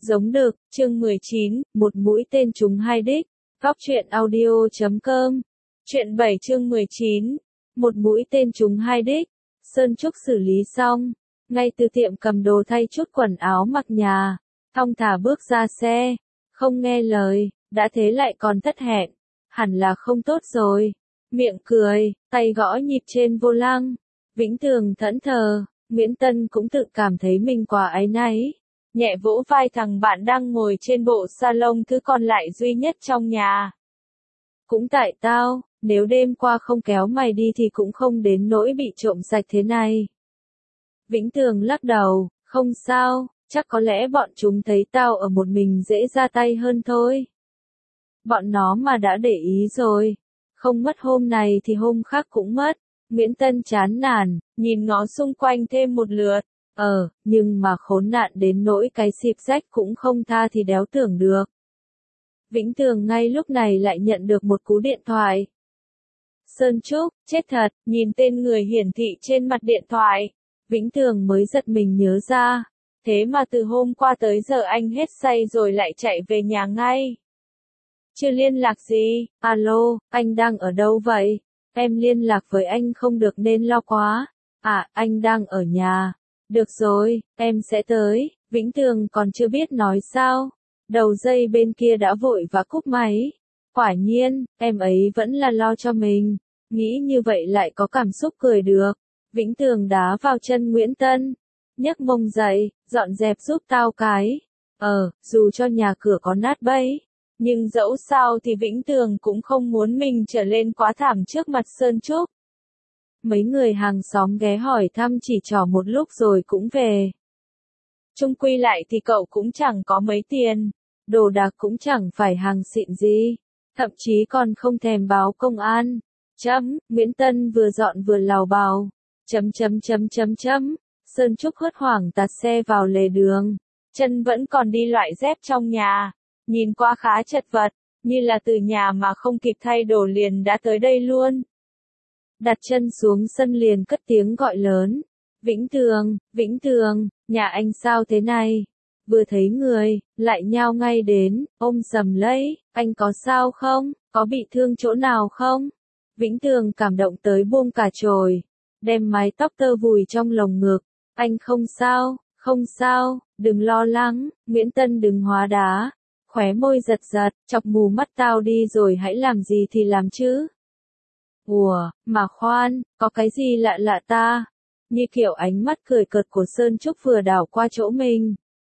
Giống đực, chương 19, một mũi tên trúng hai đích. Góc truyện audio.com. Truyện 7 chương 19, một mũi tên trúng hai đích. Sơn Trúc xử lý xong, ngay từ tiệm cầm đồ thay chút quần áo mặc nhà, thong thả bước ra xe, không nghe lời, đã thế lại còn thất hẹn, hẳn là không tốt rồi. Miệng cười, tay gõ nhịp trên vô lăng. Vĩnh Tường thẫn thờ, Nguyễn Tân cũng tự cảm thấy mình quá áy náy. Nhẹ vỗ vai thằng bạn đang ngồi trên bộ salon thứ còn lại duy nhất trong nhà. Cũng tại tao, nếu đêm qua không kéo mày đi thì cũng không đến nỗi bị trộm sạch thế này. Vĩnh Tường lắc đầu, không sao, chắc có lẽ bọn chúng thấy tao ở một mình dễ ra tay hơn thôi. Bọn nó mà đã để ý rồi, không mất hôm này thì hôm khác cũng mất. Nguyễn Tân chán nản, nhìn ngó xung quanh thêm một lượt. Nhưng mà khốn nạn đến nỗi cái xịp rách cũng không tha thì đéo tưởng được. Vĩnh Tường ngay lúc này lại nhận được một cú điện thoại. Sơn Trúc, chết thật, nhìn tên người hiển thị trên mặt điện thoại. Vĩnh Tường mới giật mình nhớ ra. Thế mà từ hôm qua tới giờ anh hết say rồi lại chạy về nhà ngay. Chưa liên lạc gì, alo, anh đang ở đâu vậy? Em liên lạc với anh không được nên lo quá. Anh đang ở nhà. Được rồi, em sẽ tới. Vĩnh Tường còn chưa biết nói sao. Đầu dây bên kia đã vội và cúp máy. Quả nhiên, em ấy vẫn là lo cho mình. Nghĩ như vậy lại có cảm xúc cười được. Vĩnh Tường đá vào chân Nguyễn Tân. Nhấc mông dậy, dọn dẹp giúp tao cái. Dù cho nhà cửa có nát bấy. Nhưng dẫu sao thì Vĩnh Tường cũng không muốn mình trở lên quá thảm trước mặt Sơn Trúc. Mấy người hàng xóm ghé hỏi thăm chỉ trò một lúc rồi cũng về. Chung quy lại thì cậu cũng chẳng có mấy tiền, đồ đạc cũng chẳng phải hàng xịn gì, thậm chí còn không thèm báo công an. Nguyễn Tân vừa dọn vừa lào bào. Sơn Trúc hốt hoảng tạt xe vào lề đường, chân vẫn còn đi loại dép trong nhà, nhìn qua khá chật vật, như là từ nhà mà không kịp thay đồ liền đã tới đây luôn. Đặt chân xuống sân liền cất tiếng gọi lớn. Vĩnh Tường, nhà anh sao thế này? Vừa thấy người, lại nhao ngay đến, ôm sầm lấy, anh có sao không? Có bị thương chỗ nào không? Vĩnh Tường cảm động tới buông cả chồi, đem mái tóc tơ vùi trong lồng ngực. Anh không sao, đừng lo lắng, Nguyễn Tân đừng hóa đá. Khóe môi giật giật, chọc mù mắt tao đi rồi hãy làm gì thì làm chứ. Mà khoan, có cái gì lạ lạ ta? Như kiểu ánh mắt cười cợt của Sơn Trúc vừa đảo qua chỗ mình.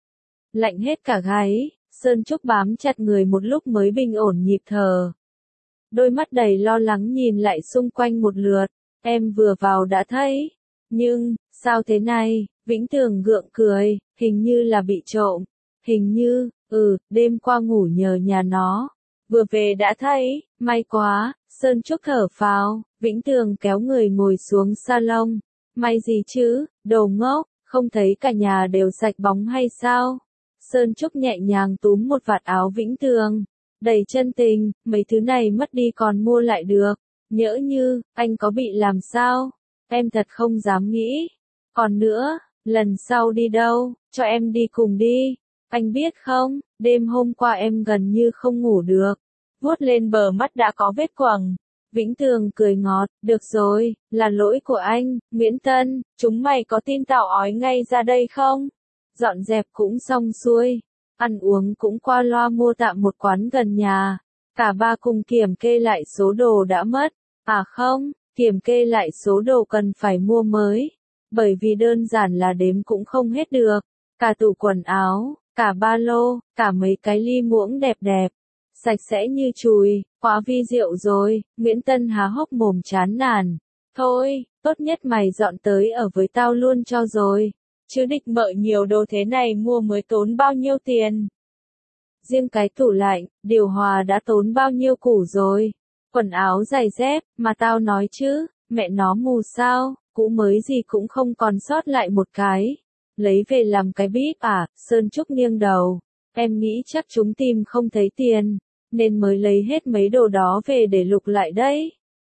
Lạnh hết cả gáy, Sơn Trúc bám chặt người một lúc mới bình ổn nhịp thở. Đôi mắt đầy lo lắng nhìn lại xung quanh một lượt, em vừa vào đã thấy. Nhưng, sao thế này? Vĩnh Tường gượng cười, hình như là bị trộm. Hình như, đêm qua ngủ nhờ nhà nó. Vừa về đã thấy, may quá, Sơn Trúc thở phào, Vĩnh Tường kéo người ngồi xuống salon. May gì chứ, đồ ngốc, không thấy cả nhà đều sạch bóng hay sao? Sơn Trúc nhẹ nhàng túm một vạt áo Vĩnh Tường, đầy chân tình, mấy thứ này mất đi còn mua lại được. Nhỡ như, anh có bị làm sao? Em thật không dám nghĩ. Còn nữa, lần sau đi đâu, cho em đi cùng đi. Anh biết không, đêm hôm qua em gần như không ngủ được. Vuốt lên bờ mắt đã có vết quầng. Vĩnh Tường cười ngọt, được rồi, là lỗi của anh, Nguyễn Tân, chúng mày có tin tao ói ngay ra đây không? Dọn dẹp cũng xong xuôi, ăn uống cũng qua loa mua tạm một quán gần nhà. Cả ba cùng kiểm kê lại số đồ đã mất. Không, kiểm kê lại số đồ cần phải mua mới. Bởi vì đơn giản là đếm cũng không hết được. Cả tủ quần áo, cả ba lô, cả mấy cái ly muỗng đẹp đẹp. Sạch sẽ như chùi, quá vi diệu rồi. Nguyễn Tân há hốc mồm chán nản. Thôi, tốt nhất mày dọn tới ở với tao luôn cho rồi. Chứ địch mợ nhiều đồ thế này mua mới tốn bao nhiêu tiền. Riêng cái tủ lạnh, điều hòa đã tốn bao nhiêu củ rồi. Quần áo giày dép, mà tao nói chứ, mẹ nó mù sao, cũ mới gì cũng không còn sót lại một cái. Lấy về làm cái bíp Sơn Trúc nghiêng đầu. Em nghĩ chắc chúng tìm không thấy tiền, nên mới lấy hết mấy đồ đó về để lục lại đấy.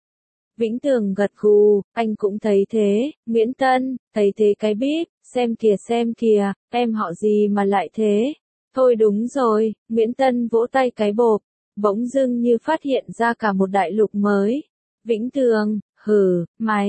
Vĩnh Tường gật gù, anh cũng thấy thế. Nguyễn Tân, thấy thế cái bíp, xem kìa, em họ gì mà lại thế. Thôi đúng rồi, Nguyễn Tân vỗ tay cái bộp, bỗng dưng như phát hiện ra cả một đại lục mới. Vĩnh Tường, hừ,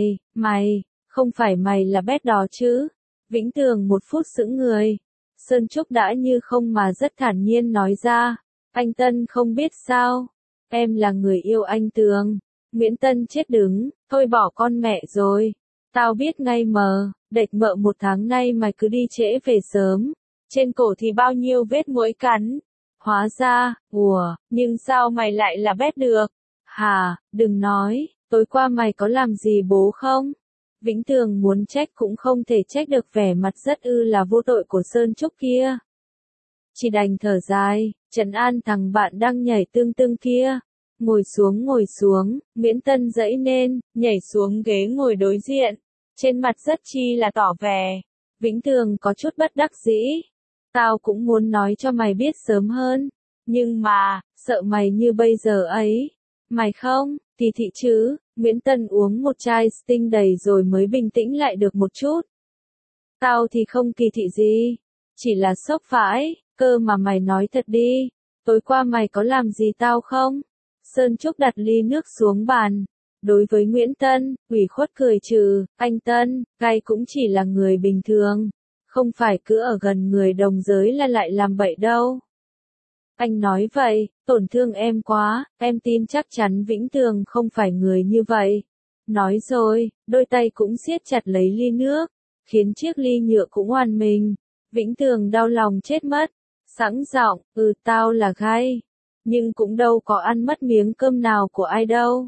mày, không phải mày là bét đó chứ? Vĩnh Tường một phút sững người. Sơn Trúc đã như không mà rất thản nhiên nói ra. Anh Tân không biết sao? Em là người yêu anh Tường. Nguyễn Tân chết đứng, thôi bỏ con mẹ rồi. Tao biết ngay mờ, đệch mợ 1 tháng nay mày cứ đi trễ về sớm. Trên cổ thì bao nhiêu vết muỗi cắn. Hóa ra, nhưng sao mày lại là bét được? Hà, đừng nói, tối qua mày có làm gì bố không? Vĩnh Tường muốn trách cũng không thể trách được vẻ mặt rất là vô tội của Sơn Trúc kia. Chỉ đành thở dài, trấn an thằng bạn đang nhảy tương tương kia. Ngồi xuống, Nguyễn Tân dãy nên, nhảy xuống ghế ngồi đối diện. Trên mặt rất chi là tỏ vẻ. Vĩnh Tường có chút bất đắc dĩ. Tao cũng muốn nói cho mày biết sớm hơn. Nhưng mà, sợ mày như bây giờ ấy. Mày không, thì thị chứ. Nguyễn Tân uống một chai Sting đầy rồi mới bình tĩnh lại được một chút. Tao thì không kỳ thị gì. Chỉ là sốc vãi, cơ mà mày nói thật đi. Tối qua mày có làm gì tao không? Sơn Trúc đặt ly nước xuống bàn. Đối với Nguyễn Tân, ủy khuất cười trừ, anh Tân, gai cũng chỉ là người bình thường. Không phải cứ ở gần người đồng giới là lại làm bậy đâu. Anh nói vậy, tổn thương em quá, em tin chắc chắn Vĩnh Tường không phải người như vậy. Nói rồi, đôi tay cũng siết chặt lấy ly nước, khiến chiếc ly nhựa cũng oằn mình. Vĩnh Tường đau lòng chết mất, sẵn giọng, tao là gai. Nhưng cũng đâu có ăn mất miếng cơm nào của ai đâu.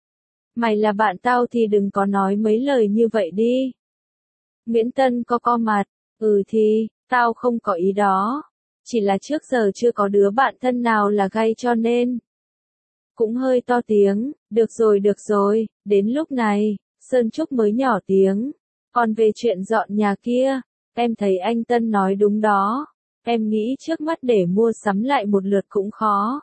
Mày là bạn tao thì đừng có nói mấy lời như vậy đi. Nguyễn Tân co mặt, thì, tao không có ý đó. Chỉ là trước giờ chưa có đứa bạn thân nào là gai cho nên. Cũng hơi to tiếng, được rồi, đến lúc này, Sơn Trúc mới nhỏ tiếng. Còn về chuyện dọn nhà kia, em thấy anh Tân nói đúng đó. Em nghĩ trước mắt để mua sắm lại một lượt cũng khó.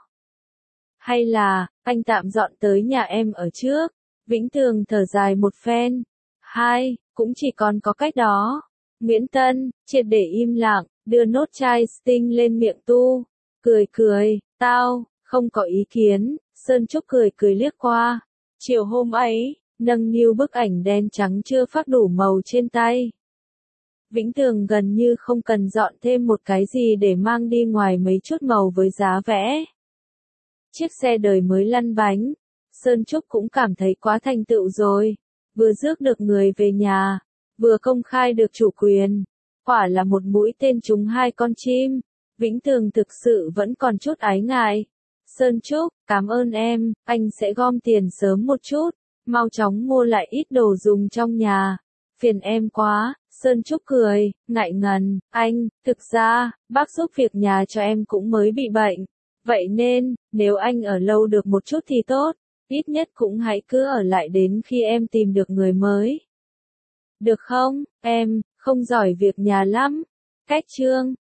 Hay là, anh tạm dọn tới nhà em ở trước. Vĩnh Tường thở dài một phen. Cũng chỉ còn có cách đó. Nguyễn Tân, triệt để im lặng, đưa nốt chai Sting lên miệng tu. Cười, tao, không có ý kiến. Sơn Trúc cười liếc qua. Chiều hôm ấy, nâng niu bức ảnh đen trắng chưa phác đủ màu trên tay. Vĩnh Tường gần như không cần dọn thêm một cái gì để mang đi ngoài mấy chút màu với giá vẽ. Chiếc xe đời mới lăn bánh. Sơn Trúc cũng cảm thấy quá thành tựu rồi. Vừa rước được người về nhà, vừa công khai được chủ quyền. Quả là một mũi tên trúng 2 con chim. Vĩnh Tường thực sự vẫn còn chút ái ngại. Sơn Trúc, cảm ơn em, anh sẽ gom tiền sớm một chút. Mau chóng mua lại ít đồ dùng trong nhà. Phiền em quá. Sơn Trúc cười, ngại ngần, anh, thực ra, bác giúp việc nhà cho em cũng mới bị bệnh. Vậy nên, nếu anh ở lâu được một chút thì tốt, ít nhất cũng hãy cứ ở lại đến khi em tìm được người mới. Được không, em, không giỏi việc nhà lắm. Cách chương